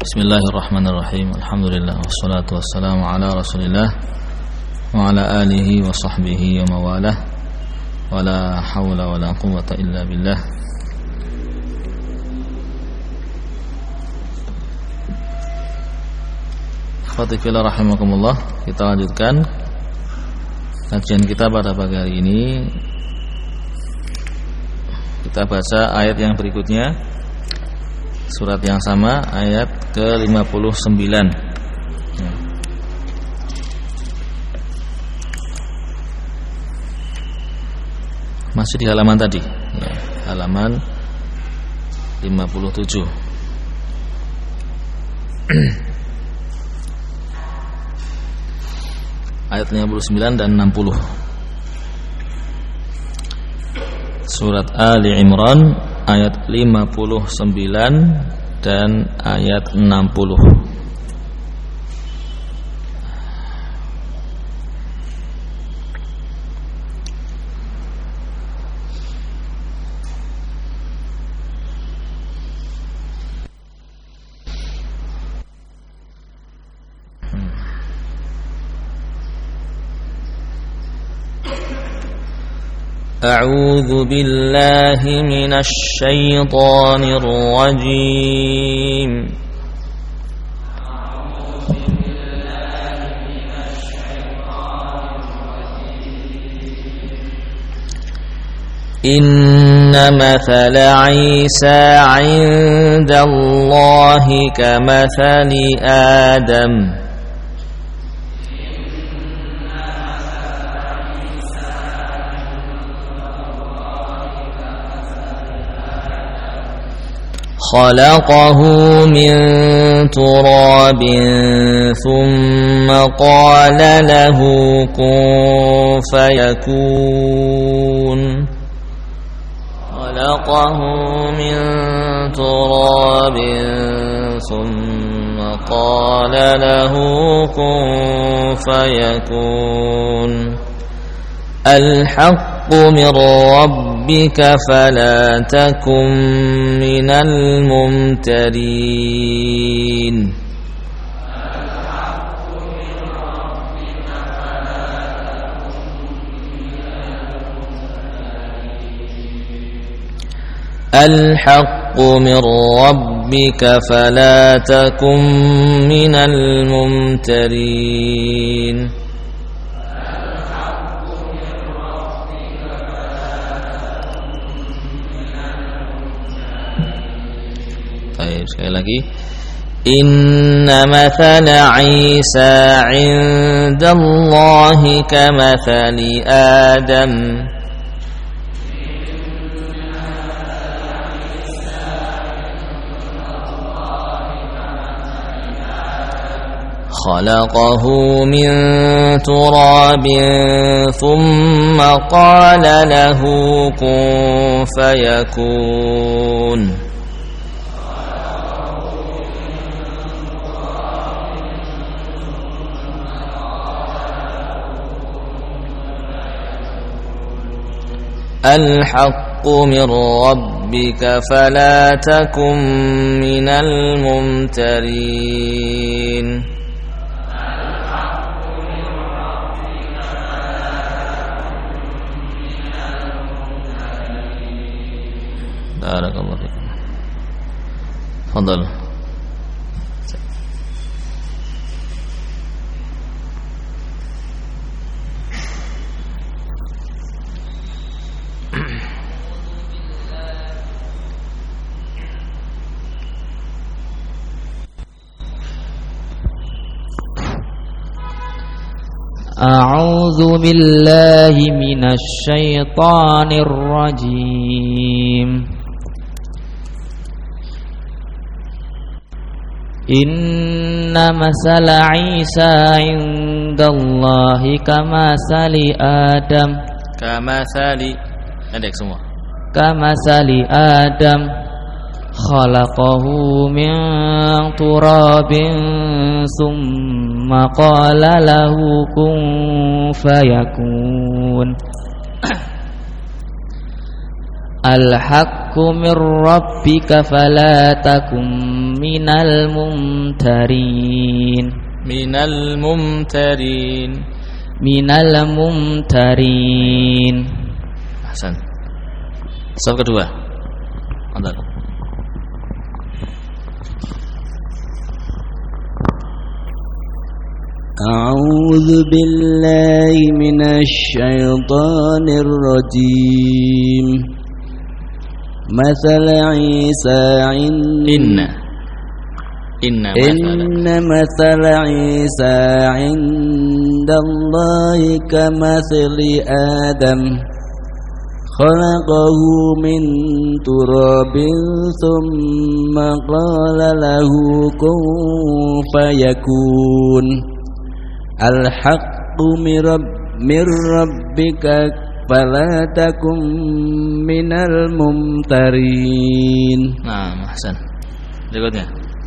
Bismillahirrahmanirrahim. Alhamdulillah wassalatu wassalamu ala Rasulillah wa ala alihi wa sahbihi wa mawalah. Wala hawla wala quwwata illa billah. Fatifillah rahimakumullah. Kita lanjutkan kajian kita pada pagi hari ini. Kita baca ayat yang berikutnya, surat yang sama, ayat ke-59 ya. Masih di halaman tadi ya, halaman 57. Ayat 59 dan 60 Surat Ali Imran ayat 59 dan ayat 60. أعوذ بالله من الشيطان الرجيم إن مثل عيسى عند الله كمثل آدم خلقه من تراب ثم قال له كن فيكون خلقه من تراب ثم قال له كن فيكون الحق من ربك فلا تكن من الممترين الحق من ربك فلا تكن من الممترين sekali lagi Inna mathala Isa 'indallahi kamathali Adam khalaqahu min turabin thumma qala lahu kun fayakun الحق من ربك فلا تكن من الممترين بارك الله فيكم تفضل أعوذ بالله من الشيطان الرجيم إن مثل عيسى عند الله كمثل آدم كمثل آدم خلقه من تراب ثم قال له كن فيكون الحق haqqu mir rabbika fala takum minal mumtarin. Minal mumtarin. Minal mumtarin. Hasan. Saf kedua. Mantap. A'udzu billahi minasy syaithanir rajim. Matsal Isa Inna matsal Isa 'indallahi kamatsali Adam khalaqahu min turabin thumma qala lahu kun fayakun. Al-haqqu mir rabbika fala takum minal mumtarin. Nah, Hasan. Berikutnya.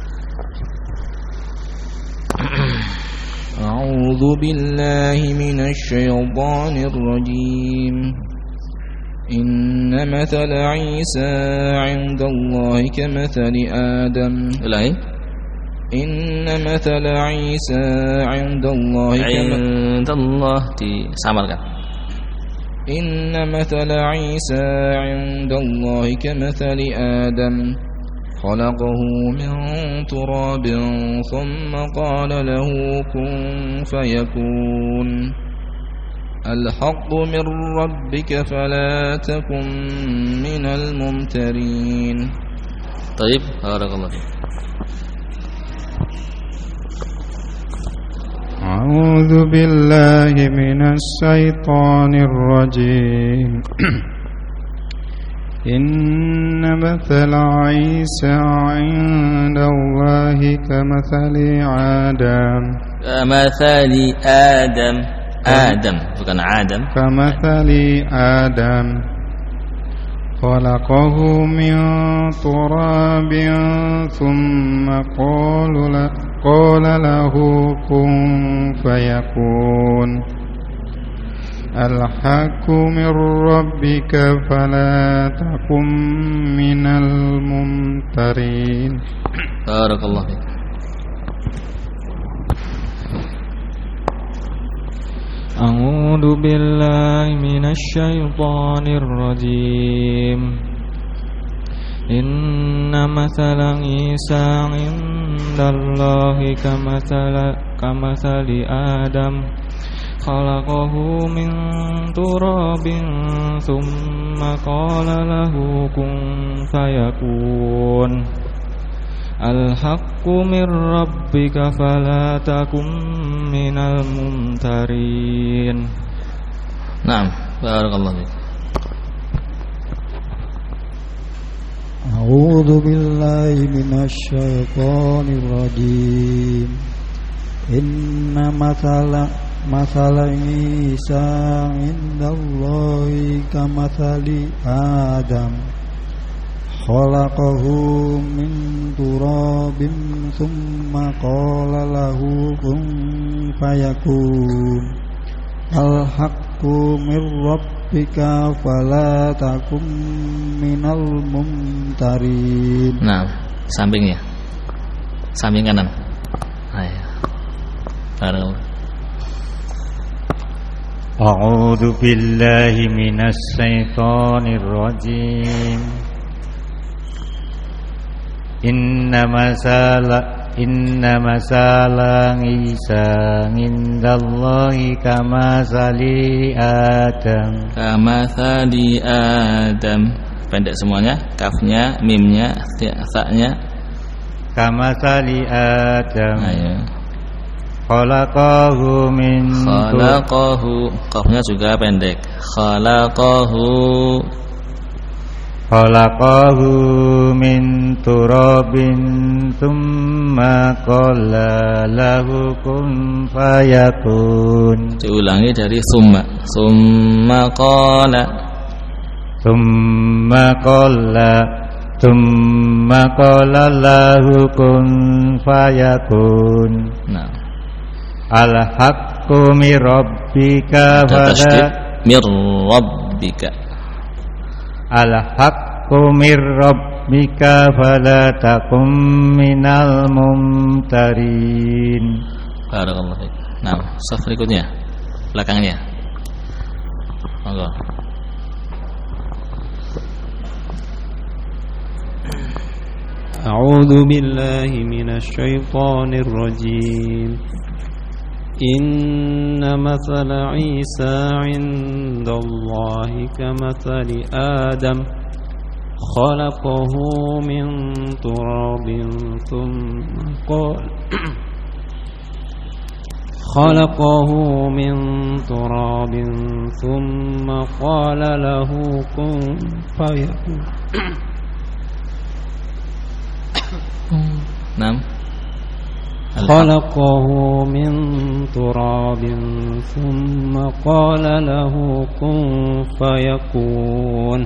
A'udzu billahi minasy syaithanir rajim. Inna mathala Isa 'indallahi kamathali Adam. Ulangi. Inna mathala Isa 'indallahi disamarkan. Inna mathala Isa 'indallahi kamathali Adam khalaqahu min turabin thumma qala lahu kun fayakun. Al-haqqu min rabbika fala takum minal mumtarin. Baik, barakallahu fiik. A'udzu billahi minasy syaithanir rajim. Inna mathala Isa 'indallahi kamathali Adam. Kamathali Adam. Adam, bukan Adam. Kamathali Adam khalaqahu min turabin thumma qala lahu kun fayakun. Al-haqqu min rabbika fala takum minal mumtarin. Barakallahu fiik. A'udzu billahi minasy syaithanir rajim. Inna mathala Isa 'indallahi kamathali Adam khalaqahu min turabin thumma qala lahu kun fayakun. Al-haqqu min rabbika fala takum minal mumtarin. Naam, barakallahu fiik. A'udzu billahi minasy syaithanir rajim. Inna mathala Isa 'indallahi kamathali Adam khalaqahu min turabin thumma qala lahu kun fayakun. Al-haqqu mir rabbika fala takum minal mumtarin. Nah, sampingnya. Samping kanan. Ayo. Barakallahu. A'udzu billahi minasy syaithanir rajim. Inna masala Isa 'indallahi kamathali Adam. Kamathali Adam. Pendek semuanya, kafnya, mimnya, ta-nya. Kamathali Adam. Ayo. Khalaqahu min qafnya juga pendek. Khalaqahu min turabin thumma qala lahu kun fayakun. Diulangi dari summa qala lahu kun fayakun. Nah, al-haqqu mir rabbika mir rabbika. Al-haqqu haqqu mir rabbika fala takum minal mumtarin. Barakallahu fiik. Nah, saf berikutnya belakangnya. Monggo. أعوذ بالله من الشيطان الرجيم إن مثل عيسى عند الله كمثل آدم خلقه من تراب ثم قال له كن فيكون. Naam. خلقه من تراب ثم قال له كن فيكون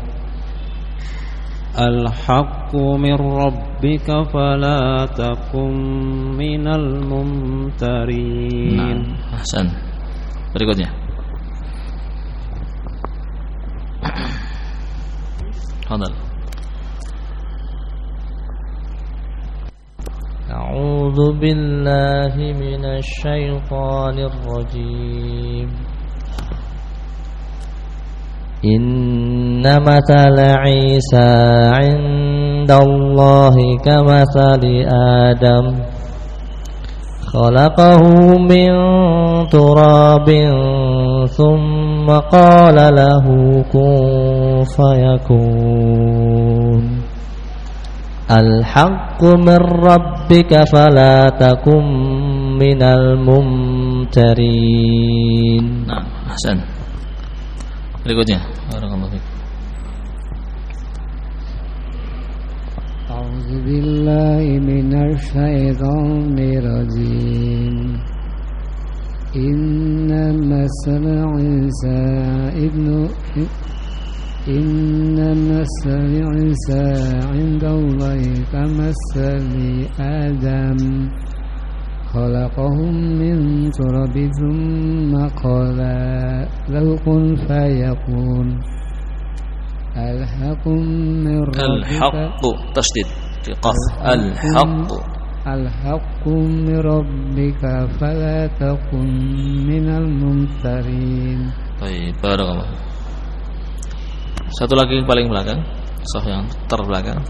الحق من ربك فلا تكن من الممترين. Ahsan. Berikutnya. Fadal. أعوذ بالله من الشيطان الرجيم إن مثل عيسى عند الله كمثل آدم خلقه من تراب ثم قال له كن فيكون الحق من ربك فلا تكن من الممترين. Nah, ahsan. Berikutnya. Barakallahu fiik. أعوذ بالله من الشيطان الرجيم إن مثل عيسى عند الله كمثل آدم خلقه من تراب ثم قال له كن فيكون الحق من الحق تشديد في قف الحق من ربك فلا تكن من الممترين. Baik, barakallahu. Satu lagi paling belakang, saf yang terbelakang.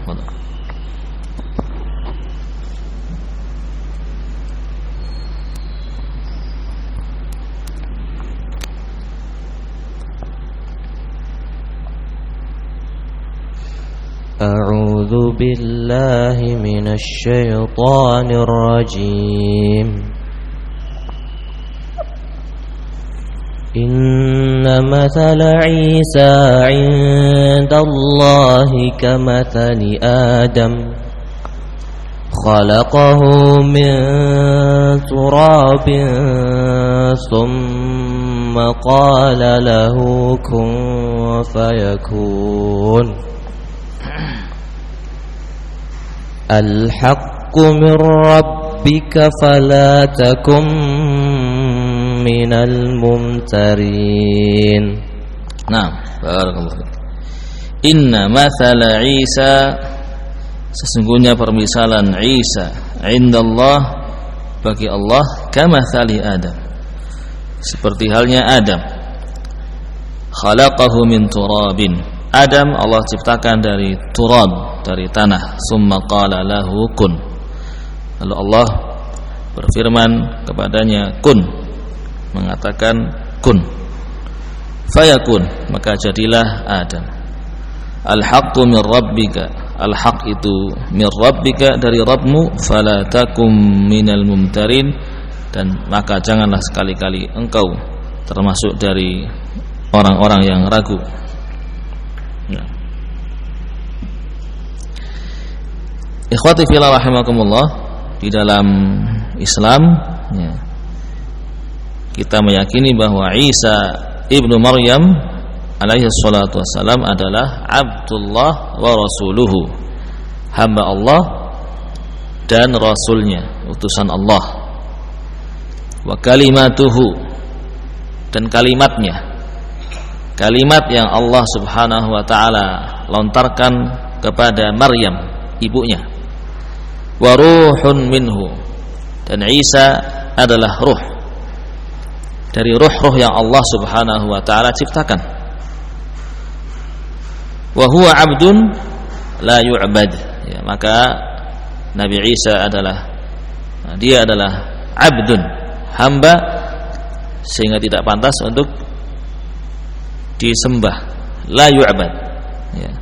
أعوذ بالله من الشيطان الرجيم إن مثل عيسى عند الله كمثل آدم خلقه من تراب ثم قال له كن فيكون الحق من ربك فلا تكن من الممترين. Nah, barakallahu. Inna mathala Isa, sesungguhnya permisalan Isa indallah bagi Allah kamathali Adam, seperti halnya Adam. Khalaqahu min turabin. Adam Allah ciptakan dari turab, dari tanah. Summa qala lahu kun. Lalu Allah berfirman kepadanya kun, mengatakan kun, fayakun, maka jadilah Adam. Al-haqqu min rabbika, al-haq itu min rabbika, dari Rabbmu. Fala takum minal mumtarin, dan maka janganlah sekali-kali engkau termasuk dari orang-orang yang ragu. Nah. Ikhwati fillah rahimakumullah, di dalam Islam ya, kita meyakini bahwa Isa ibnu Maryam alaihi salatu wassalam adalah Abdullah wa Rasuluhu, hamba Allah dan Rasulnya, utusan Allah. Wa kalimatuhu, dan kalimatnya, kalimat yang Allah subhanahu wa ta'ala lontarkan kepada Maryam ibunya. Wa ruhun minhu, dan Isa adalah ruh dari ruh-ruh yang Allah Subhanahu wa taala ciptakan. Wa huwa 'abdun la yu'bad, ya, maka Nabi Isa adalah abdun, hamba, sehingga tidak pantas untuk disembah, la yu'bad, ya.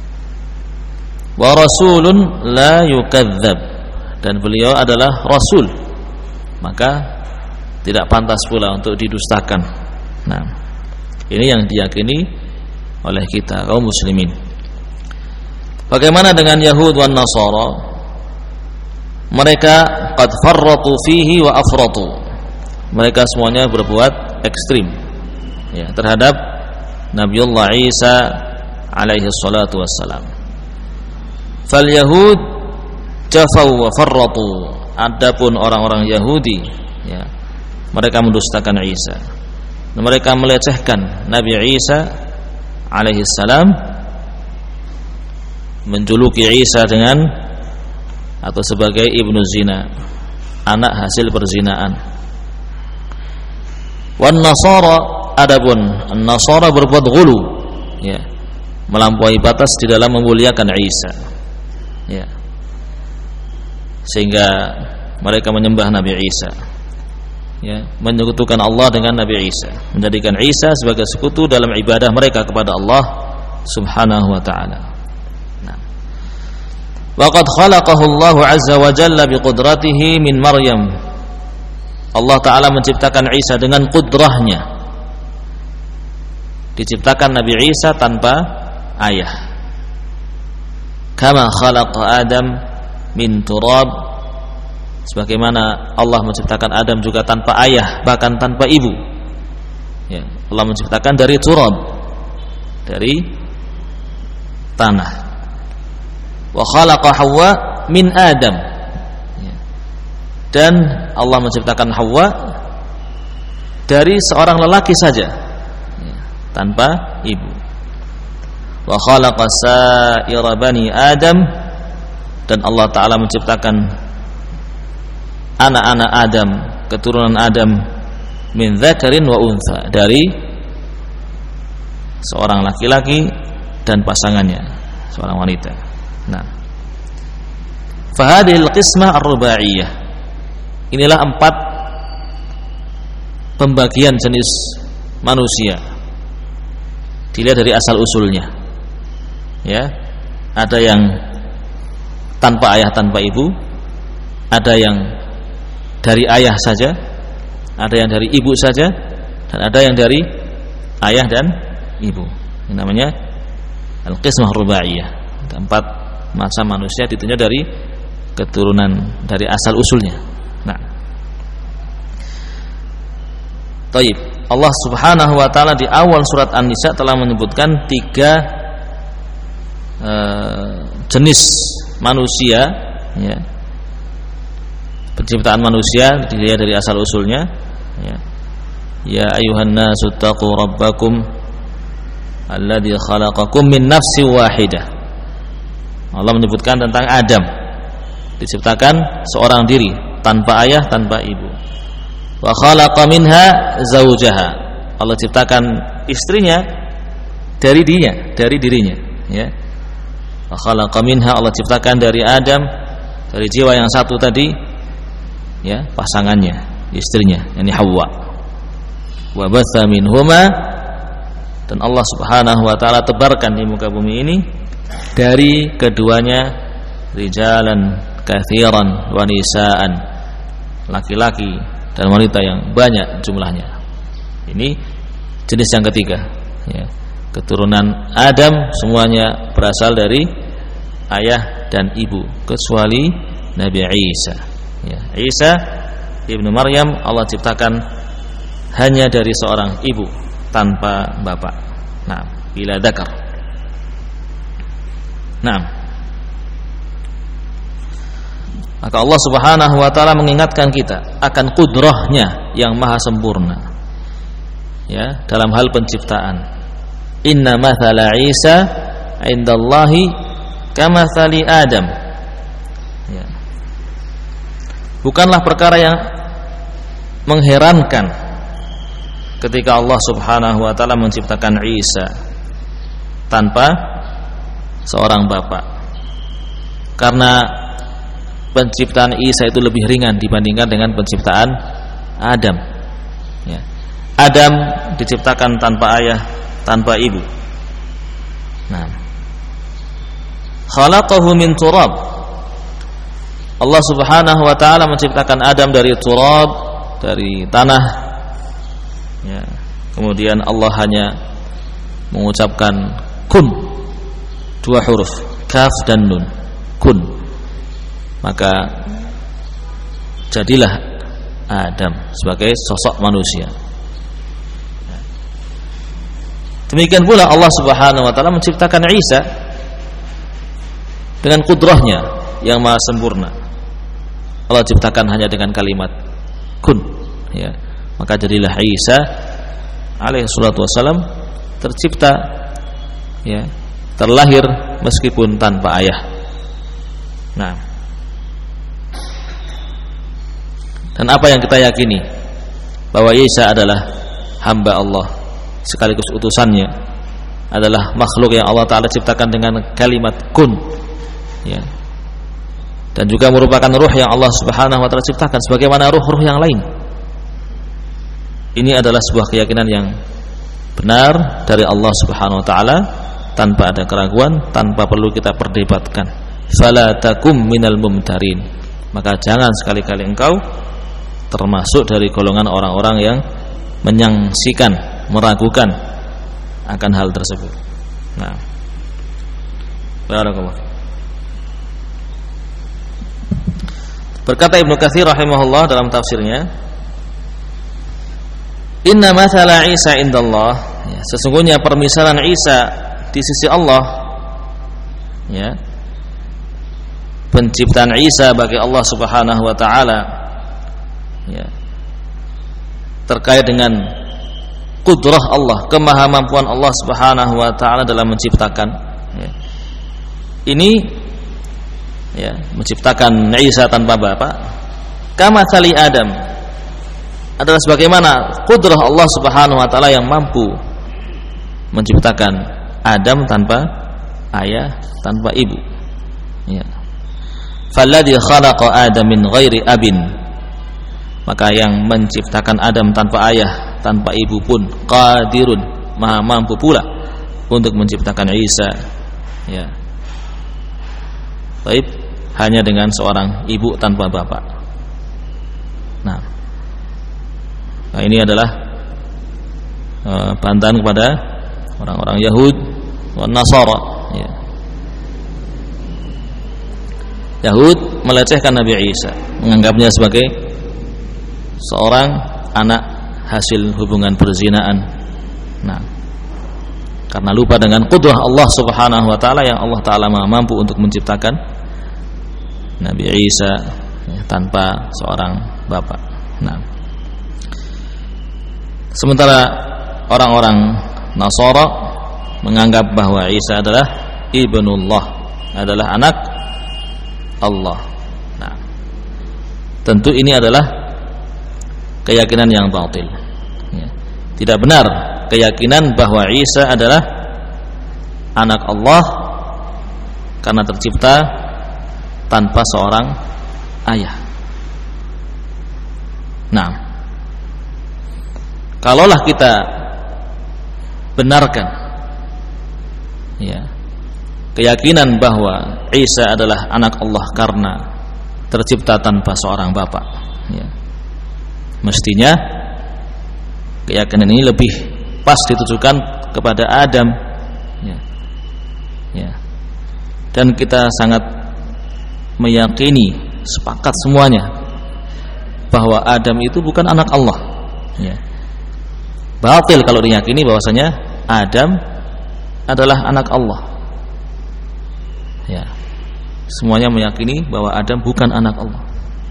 Wa rasulun la yukadzdzab, dan beliau adalah rasul, maka tidak pantas pula untuk didustakan. Nah, ini yang diyakini oleh kita kaum muslimin. Bagaimana dengan Yahud wan Nasara? Mereka qad farratu fihi wa afratu. Mereka semuanya berbuat ekstrim, ya, terhadap Nabiullah Isa alaihi salatu wassalam. Fal Yahud jafaw wa farratu. Adapun orang-orang Yahudi, ya, mereka mendustakan Isa. Mereka melecehkan Nabi Isa alaihi salam, menjuluki Isa dengan atau sebagai ibnu zina, anak hasil perzinaan. Wan Nasara, adapun Nasara berbuat ghulu, ya, melampaui batas di dalam memuliakan Isa, ya, sehingga mereka menyembah Nabi Isa, ya, menyekutukan Allah dengan Nabi Isa, menjadikan Isa sebagai sekutu dalam ibadah mereka kepada Allah Subhanahu wa taala. Nah, waqad khalaqahu Allah azza wa jalla biqudratihi min Maryam. Allah taala menciptakan Isa dengan kudrahnya. Diciptakan Nabi Isa tanpa ayah. Kama khalaqa Adam min turab, sebagaimana Allah menciptakan Adam juga tanpa ayah, bahkan tanpa ibu, ya, Allah menciptakan dari turab, dari tanah. Wa khalaqa Hawa min Adam, ya, dan Allah menciptakan Hawa dari seorang lelaki saja, ya, tanpa ibu. Wa khalaqa sa'ira bani Adam, dan Allah Ta'ala menciptakan anak-anak Adam, keturunan Adam, min dzakarin wa untha, dari seorang laki-laki dan pasangannya, seorang wanita. Nah, fahadhil qismah ar-rubaiyah, inilah 4 pembagian jenis manusia dilihat dari asal usulnya, ya. Ada yang tanpa ayah tanpa ibu, ada yang dari ayah saja, ada yang dari ibu saja, dan ada yang dari ayah dan ibu. Ini namanya al-qismah rubaiyah. 4 macam manusia ditunjuk dari keturunan, dari asal usulnya. Nah, taib. Allah Subhanahu wa taala di awal surat An-Nisa telah menyebutkan 3 jenis manusia, ya, penciptaan manusia dilihat dari asal usulnya, ya. Ya ayuhan nasu taqu rabbakum alladzi khalaqakum min nafsin wahidah. Allah menyebutkan tentang Adam, diciptakan seorang diri, tanpa ayah tanpa ibu. Wa khalaqa minha zaujaha, Allah ciptakan istrinya dari dirinya, ya. Wa khalaqa minha, Allah ciptakan dari Adam, dari jiwa yang satu tadi, ya, pasangannya, istrinya, yakni Hawa. Wa batha minhuma, dan Allah Subhanahu wa taala tebarkan di muka bumi ini dari keduanya rijalan katsiran wa nisaan, laki-laki dan wanita yang banyak jumlahnya. Ini jenis yang ketiga, ya. Keturunan Adam semuanya berasal dari ayah dan ibu kecuali Nabi Isa, ya. Isa ibnu Maryam Allah ciptakan hanya dari seorang ibu tanpa bapak. Nah, bila dzakar. Nah, maka Allah Subhanahu wa taala mengingatkan kita akan kudrahnya yang maha sempurna, ya, dalam hal penciptaan. Inna mathala Isa indallahi kamathali Adam. Ya. Bukanlah perkara yang mengherankan ketika Allah Subhanahu wa taala menciptakan Isa tanpa seorang bapak. Karena penciptaan Isa itu lebih ringan dibandingkan dengan penciptaan Adam. Ya. Adam diciptakan tanpa ayah, tanpa ibu. Nah, khalaqahu min turab. Allah Subhanahu wa taala menciptakan Adam dari turab, dari tanah. Ya. Kemudian Allah hanya mengucapkan kun, dua huruf, kaf dan nun, kun. Maka jadilah Adam sebagai sosok manusia. Demikian pula Allah Subhanahu wa taala menciptakan Isa dengan kudrahnya yang maha sempurna. Allah ciptakan hanya dengan kalimat kun, ya. Maka jadilah Isa alaihi salatu wasalam tercipta, ya, terlahir meskipun tanpa ayah. Nah, dan apa yang kita yakini bahwa Isa adalah hamba Allah sekaligus utusannya, adalah makhluk yang Allah Ta'ala ciptakan dengan kalimat kun, ya. Dan juga merupakan ruh yang Allah Subhanahu wa Ta'ala ciptakan sebagaimana ruh-ruh yang lain. Ini adalah sebuah keyakinan yang benar dari Allah Subhanahu wa Ta'ala, tanpa ada keraguan, tanpa perlu kita perdebatkan. Fala takum minal mumtarin. Maka jangan sekali-kali engkau termasuk dari golongan orang-orang yang menyangsikan, meragukan akan hal tersebut. Nah, barakallahu. Berkata Ibnu Katsir rahimahullah dalam tafsirnya, inna mathala Isa indallah, ya, sesungguhnya permisalan Isa di sisi Allah, ya, penciptaan Isa bagi Allah Subhanahu wa taala, ya, terkait dengan kudrah Allah, kemahamampuan Allah Subhanahu wa taala dalam menciptakan, ya. Ini, ya, menciptakan Isa tanpa bapak, kama sali Adam, adalah sebagaimana kudrah Allah Subhanahu wa taala yang mampu menciptakan Adam tanpa ayah, tanpa ibu, ya. Falladzi khalaqa Adam min ghairi abin, maka yang menciptakan Adam tanpa ayah, tanpa ibu pun qadirun, maha mampu pula untuk menciptakan Isa, ya. Baik, hanya dengan seorang ibu tanpa bapak. Nah, ini adalah bantahan kepada orang-orang Yahud dan Nasara, ya. Yahud melecehkan Nabi Isa, menganggapnya sebagai seorang anak hasil hubungan perzinaan. Nah, karena lupa dengan qudrah Allah Subhanahu wa taala yang Allah taala mampu untuk menciptakan Nabi Isa, ya, tanpa seorang bapak. Nah, sementara orang-orang Nasara menganggap bahwa Isa adalah ibnullah, adalah anak Allah. Nah, tentu ini adalah keyakinan yang batil, ya. Tidak benar keyakinan bahwa Isa adalah anak Allah karena tercipta tanpa seorang ayah. Nah, kalaulah kita benarkan, ya, keyakinan bahwa Isa adalah anak Allah karena tercipta tanpa seorang bapak, ya, mestinya keyakinan ini lebih pas ditujukan kepada Adam, ya, ya. Dan kita sangat meyakini, sepakat semuanya bahwa Adam itu bukan anak Allah, ya. Batil kalau diyakini bahwasanya Adam adalah anak Allah, ya. Semuanya meyakini bahwa Adam bukan anak Allah.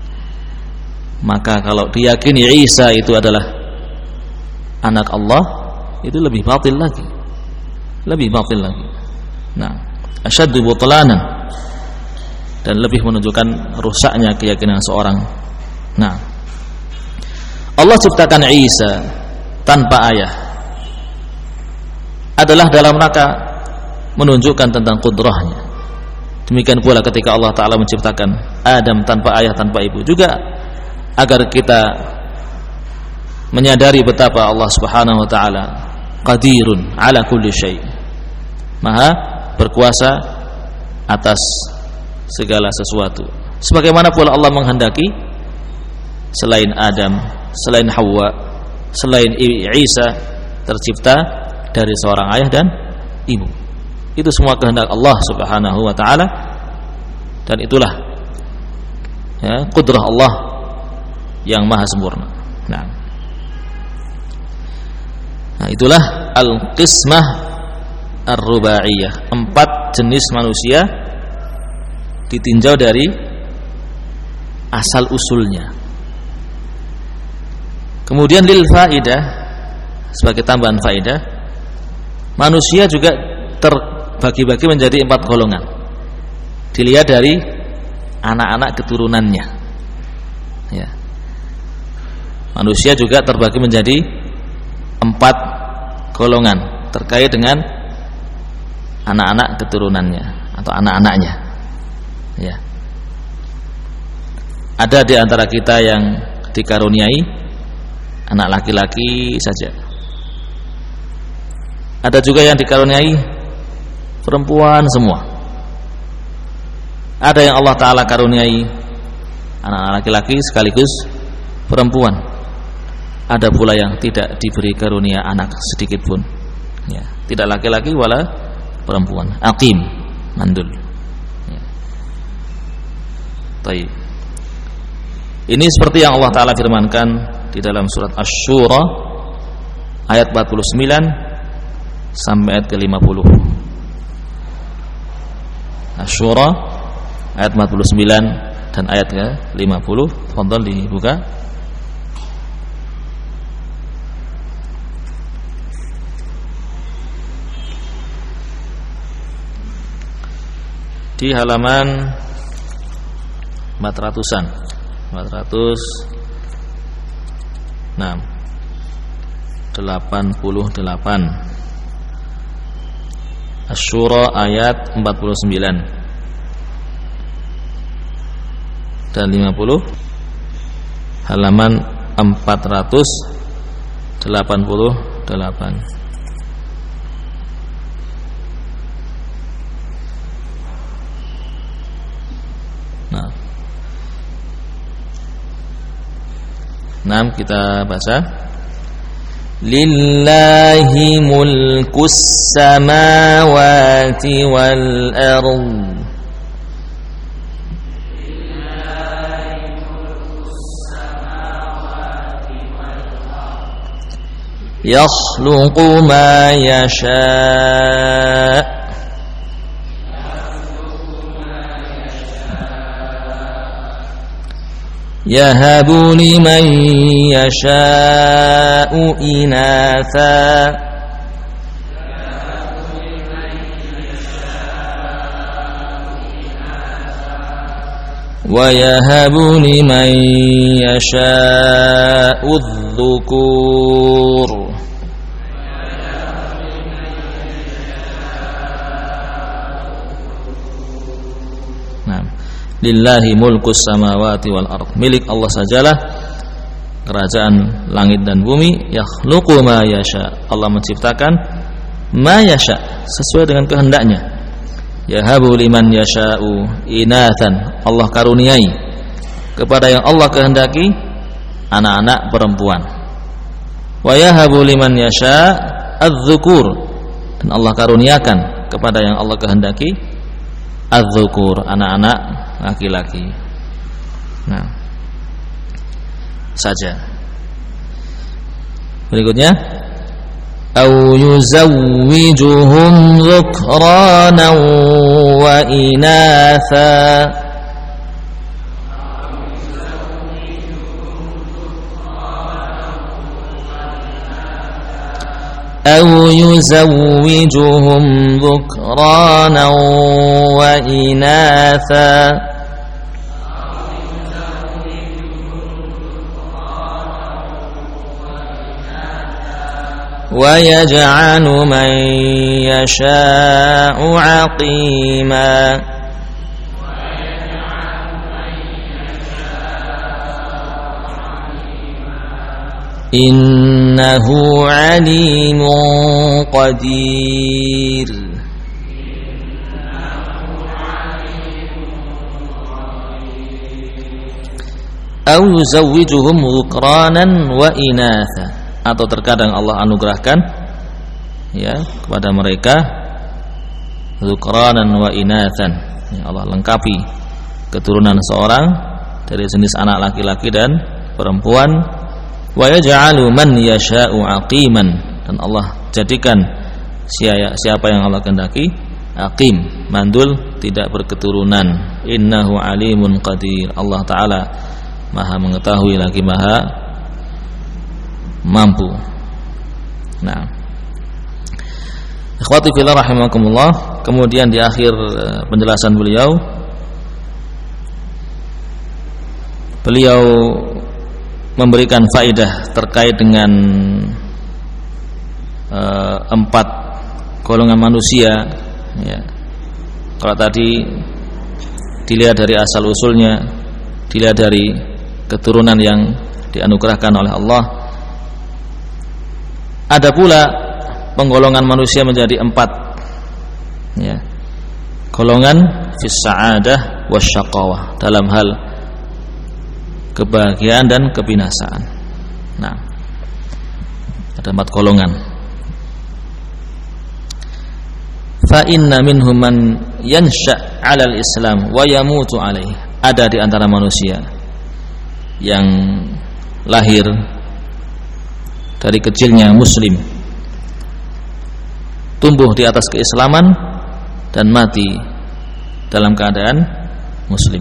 Maka kalau diyakini Isa itu adalah anak Allah, itu lebih batil lagi, lebih batil lagi. Nah, asyaddu butlanan, dan lebih menunjukkan rusaknya keyakinan seorang. Nah, Allah ciptakan Isa tanpa ayah adalah dalam rangka menunjukkan tentang kudrahnya. Demikian pula ketika Allah Ta'ala menciptakan Adam tanpa ayah, tanpa ibu, juga agar kita menyadari betapa Allah Subhanahu wa Ta'ala qadirun ala kulli syai', maha berkuasa atas segala sesuatu. Sebagaimana pula Allah menghendaki selain Adam, selain Hawa, selain Isa tercipta dari seorang ayah dan ibu. Itu semua kehendak Allah Subhanahu wa Ta'ala, dan itulah ya, kudrah Allah yang maha sempurna. Nah, itulah al-qismah ar-rubaiyah. 4 jenis manusia ditinjau dari asal usulnya. Kemudian lil faidah, sebagai tambahan faidah, manusia juga terbagi-bagi menjadi 4 golongan. Dilihat dari anak-anak keturunannya. Ya. Manusia juga terbagi menjadi 4 golongan terkait dengan anak-anak keturunannya atau anak-anaknya. Ya. Ada di antara kita yang dikaruniai anak laki-laki saja. Ada juga yang dikaruniai perempuan semua. Ada yang Allah Ta'ala karuniai anak laki-laki sekaligus perempuan. Ada pula yang tidak diberi karunia anak sedikit pun, ya, tidak laki-laki wala perempuan, aqim, mandul. Ya. Baik. Ini seperti yang Allah Ta'ala firmankan di dalam surat Asy-Syura ayat 49 sampai ayat ke-50. Asy-Syura ayat 49 dan ayat ke-50. Fadhal dibuka. Di halaman 400-an 488 Asy-Syura ayat 49 dan 50, halaman 488. Nah, kita baca. Lillahi mulkus samawati wal ardh. Yakhluqu ma yasha'. Yahabu liman yasha'u inatha wa yahabu liman yasha'u adh-dhukur. Lillahi mulkus samawati wal ardh. Milik Allah sajalah kerajaan langit dan bumi. Yakhluqu ma yasha. Allah menciptakan ma yasha, sesuai dengan kehendaknya. Yahabu liman yasha'u inathan. Allah karuniai kepada yang Allah kehendaki anak-anak perempuan. Wa yahabu liman yasha' adz-dzukur. Dan Allah karuniakan kepada yang Allah kehendaki adz-dzukur, anak-anak laki-laki. Nah, saja. Berikutnya, au yuzawwijuhum dhukranan wa inatha. أو يزوجهم ذكرانا وإناثا ويجعل من يشاء عقيما إنه عليم قدير أو يزوجهم ذكرانا وإناثا, atau terkadang Allah anugerahkan ya kepada mereka dhukranan wa inathan, ya, Allah lengkapi keturunan seorang dari jenis anak laki-laki dan perempuan. Wa yaj'alu man yasha'u aqiman, dan Allah jadikan siapa yang Allah kehendaki aqim, mandul, tidak berketurunan. Innahu alimun qadir, Allah Ta'ala maha mengetahui lagi maha mampu. Nah, ikhwati fillah rahimakumullah, kemudian di akhir penjelasan beliau memberikan faedah terkait dengan 4 golongan manusia ya. Kalau tadi dilihat dari asal usulnya, dilihat dari keturunan yang dianugerahkan oleh Allah, ada pula penggolongan manusia menjadi 4 ya. Golongan fis sa'adah wasyaqawah, dalam hal kebahagiaan dan kebinasaan. Nah, ada 4 golongan. Fa inna minhum man yansha' 'alal Islam wa yamutu 'alaihi. Ada di antara manusia yang lahir dari kecilnya muslim, tumbuh di atas keislaman dan mati dalam keadaan muslim.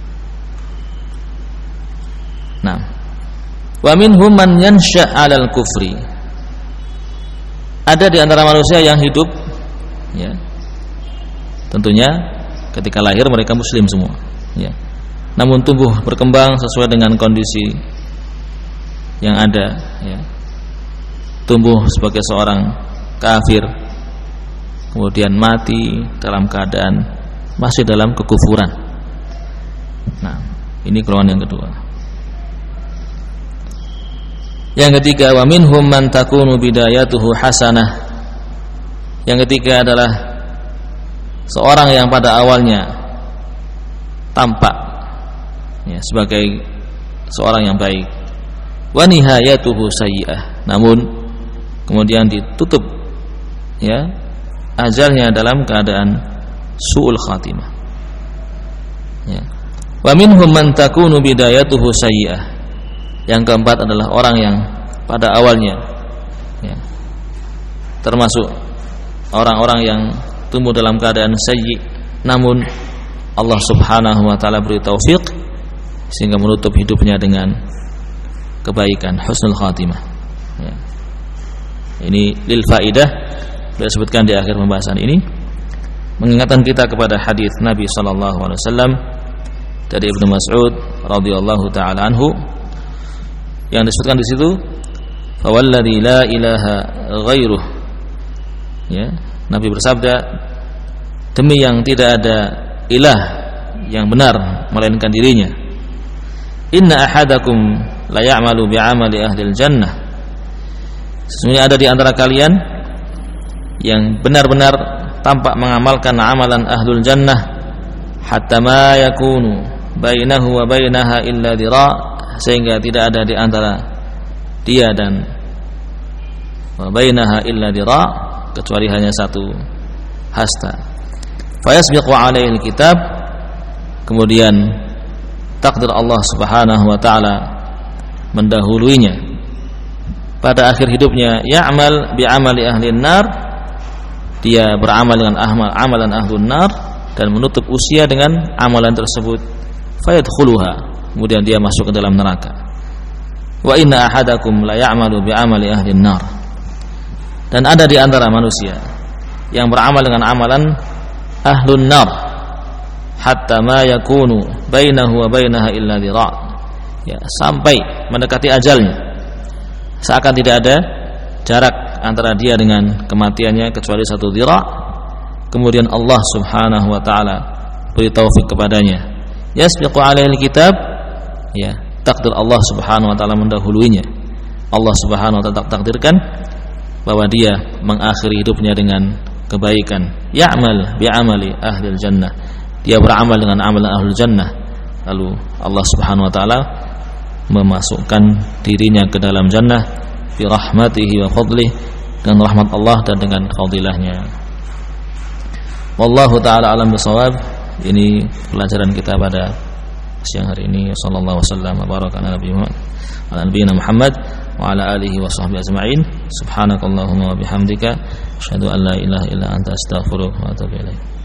Nah, wa minhum man yansha' 'alal kufri. Ada di antara manusia yang hidup ya, tentunya ketika lahir mereka muslim semua ya, namun tumbuh berkembang sesuai dengan kondisi yang ada ya. Tumbuh sebagai seorang kafir, kemudian mati dalam keadaan masih dalam kekufuran. Nah, ini golongan yang kedua. Yang ketiga, wa minhum man takunu bidayatuhu hasanah. Yang ketiga adalah seorang yang pada awalnya tampak ya, sebagai seorang yang baik, wa nihayatuhu sayyi'ah, namun kemudian ditutup ya ajalnya dalam keadaan su'ul khatimah ya. Wa minhum man takunu bidayatuhu sayyi'ah. Yang keempat adalah orang yang pada awalnya ya, termasuk orang-orang yang tumbuh dalam keadaan sayyi', namun Allah Subhanahu wa taala beri taufik sehingga menutup hidupnya dengan kebaikan, husnul khatimah ya. Ini lil faidah beliau sebutkan di akhir pembahasan ini, mengingatkan kita kepada hadis Nabi sallallahu alaihi wasallam dari Ibnu Mas'ud radhiyallahu taala anhu yang disebutkan di situ, fa walladzi la ilaha ghairuh ya, Nabi bersabda, demi yang tidak ada ilah yang benar melainkan dirinya, inna ahadakum la ya'malu bi'amali ahlil jannah. Sesungguhnya ada di antara kalian yang benar-benar tampak mengamalkan amalan ahlul jannah, hatta ma yakunu bainahu wa bainaha illa dira', sehingga tidak ada di antara dia dan wa bainaha illa dira', kecuali hanya satu hasta. Fa yasbiqu 'alaihi alkitab, kemudian takdir Allah Subhanahu wa taala mendahuluinya pada akhir hidupnya, ya'mal bi'amali ahli nar, dia beramal dengan amalan ahlun nar dan menutup usia dengan amalan tersebut, fayadkhuluha, kemudian dia masuk ke dalam neraka. Wa inna ahadakum la ya'malu bi'amali ahli nar, Dan ada di antara manusia yang beramal dengan amalan ahlun nar, hatta ma yakunu bainahu wa bainaha illa dhira', ya, sampai mendekati ajalnya, seakan tidak ada jarak antara dia dengan kematiannya kecuali 1 dhira'. Kemudian Allah Subhanahu wa taala beri taufik kepadanya, yasbiqu alaihi alkitab, ya, takdir Allah Subhanahu wa taala mendahuluinya. Allah Subhanahu wa taala takdirkan bahwa dia mengakhiri hidupnya dengan kebaikan, ya'mal bi'amali ahlil jannah, dia beramal dengan amalan ahlul jannah. Lalu Allah Subhanahu wa taala memasukkan dirinya ke dalam jannah bi rahmatihi wa fadlihi, dengan rahmat Allah dan dengan fadilahnya. Wallahu taala alam bisawab. Ini pelajaran kita pada siang hari ini. Sallallahu wasallam wa baraka ala nabiyina Muhammad wa ala alihi wa sahbihi ajma'in. Subhanakallahumma wa bihamdika asyhadu an la ilaha illa anta astaghfiruka wa atubu ilaik.